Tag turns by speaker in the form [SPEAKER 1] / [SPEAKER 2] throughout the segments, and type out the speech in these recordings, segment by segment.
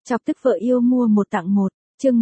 [SPEAKER 1] Chọc tức vợ yêu mua một tặng một, chương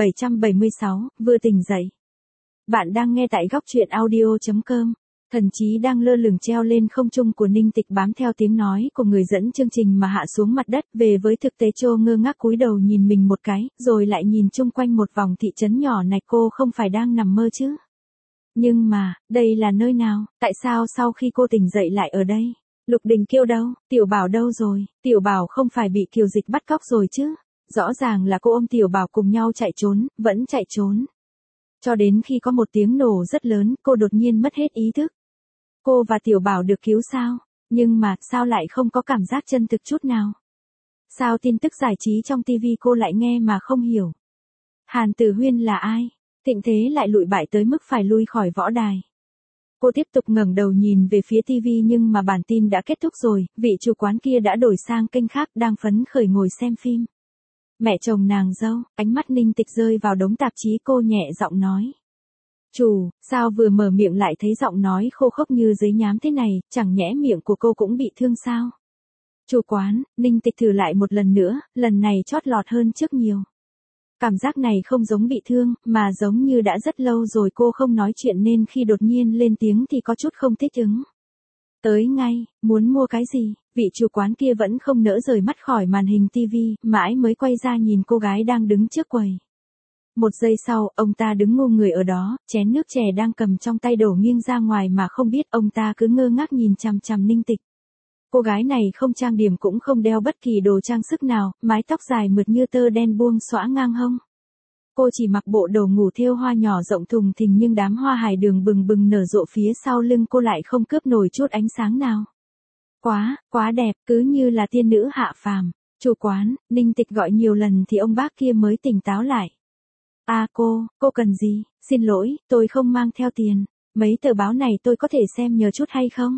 [SPEAKER 1] 1776, vừa tỉnh dậy. Bạn đang nghe tại góc truyện audio.com. Thần chí đang lơ lửng treo lên không trung của Ninh Tịch bám theo tiếng nói của người dẫn chương trình mà hạ xuống mặt đất về với thực tế. Trô ngơ ngác cúi đầu nhìn mình một cái, rồi lại nhìn chung quanh một vòng thị trấn nhỏ này. Cô không phải đang nằm mơ chứ? Nhưng mà, đây là nơi nào? Tại sao sau khi cô tỉnh dậy lại ở đây? Lục Đình Kiêu đâu? Tiểu Bảo đâu rồi? Tiểu Bảo không phải bị Kiều Dịch bắt cóc rồi chứ? Rõ ràng là cô ôm Tiểu Bảo cùng nhau chạy trốn, vẫn chạy trốn. Cho đến khi có một tiếng nổ rất lớn, cô đột nhiên mất hết ý thức. Cô và Tiểu Bảo được cứu sao? Nhưng mà, sao lại không có cảm giác chân thực chút nào? Sao tin tức giải trí trong TV cô lại nghe mà không hiểu? Hàn Tử Huyên là ai? Thịnh thế lại lụi bại tới mức phải lui khỏi võ đài. Cô tiếp tục ngẩng đầu nhìn về phía TV nhưng mà bản tin đã kết thúc rồi, vị chủ quán kia đã đổi sang kênh khác đang phấn khởi ngồi xem phim. Mẹ chồng nàng dâu, ánh mắt Ninh Tịch rơi vào đống tạp chí, cô nhẹ giọng nói. Chủ, sao vừa mở miệng lại thấy giọng nói khô khốc như giấy nhám thế này, chẳng nhẽ miệng của cô cũng bị thương sao? Chủ quán, Ninh Tịch thử lại một lần nữa, lần này chót lọt hơn trước nhiều. Cảm giác này không giống bị thương, mà giống như đã rất lâu rồi cô không nói chuyện nên khi đột nhiên lên tiếng thì có chút không thích ứng. Tới ngay, muốn mua cái gì? Vị chủ quán kia vẫn không nỡ rời mắt khỏi màn hình TV, mãi mới quay ra nhìn cô gái đang đứng trước quầy. Một giây sau, ông ta đứng ngu người ở đó, chén nước chè đang cầm trong tay đổ nghiêng ra ngoài mà không biết, ông ta cứ ngơ ngác nhìn chằm chằm Ninh Tịch. Cô gái này không trang điểm cũng không đeo bất kỳ đồ trang sức nào, mái tóc dài mượt như tơ đen buông xõa ngang hông. Cô chỉ mặc bộ đồ ngủ thêu hoa nhỏ rộng thùng thình nhưng đám hoa hài đường bừng bừng nở rộ phía sau lưng cô lại không cướp nổi chút ánh sáng nào. Quá đẹp, cứ như là tiên nữ hạ phàm. Chủ quán, Ninh Tịch gọi nhiều lần thì ông bác kia mới tỉnh táo lại. Cô cần gì? Xin lỗi, tôi không mang theo tiền. Mấy tờ báo này tôi có thể xem nhờ chút hay không?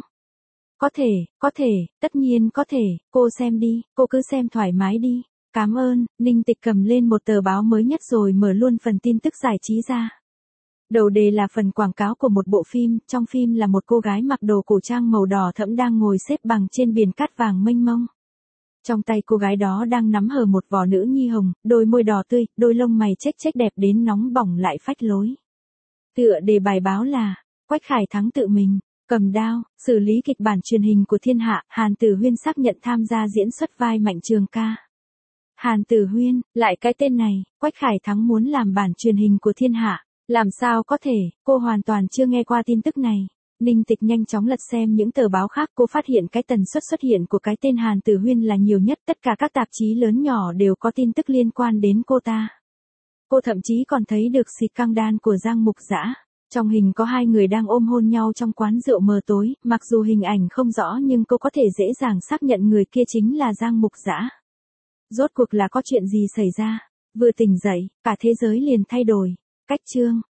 [SPEAKER 1] Có thể, tất nhiên có thể, cô xem đi, cô cứ xem thoải mái đi. Cảm ơn. Ninh Tịch cầm lên một tờ báo mới nhất rồi mở luôn phần tin tức giải trí ra. Đầu đề là phần quảng cáo của một bộ phim, trong phim là một cô gái mặc đồ cổ trang màu đỏ thẫm đang ngồi xếp bằng trên biển cát vàng mênh mông. Trong tay cô gái đó đang nắm hờ một vỏ nữ nhi hồng, đôi môi đỏ tươi, đôi lông mày chếch chếch đẹp đến nóng bỏng lại phách lối. Tựa đề bài báo là, Quách Khải Thắng tự mình cầm đao, xử lý kịch bản truyền hình của thiên hạ, Hàn Tử Huyên xác nhận tham gia diễn xuất vai Mạnh Trường Ca. Hàn Tử Huyên, lại cái tên này, Quách Khải Thắng muốn làm bản truyền hình của thiên hạ, làm sao có thể, cô hoàn toàn chưa nghe qua tin tức này. Ninh Tịch nhanh chóng lật xem những tờ báo khác, cô phát hiện cái tần suất xuất hiện của cái tên Hàn Tử Huyên là nhiều nhất, tất cả các tạp chí lớn nhỏ đều có tin tức liên quan đến cô ta. Cô thậm chí còn thấy được xịt căng đan của Giang Mục Dã. Trong hình có hai người đang ôm hôn nhau trong quán rượu mờ tối, mặc dù hình ảnh không rõ nhưng cô có thể dễ dàng xác nhận người kia chính là Giang Mục Dã. Rốt cuộc là có chuyện gì xảy ra? Vừa tỉnh dậy, cả thế giới liền thay đổi. Cách chương.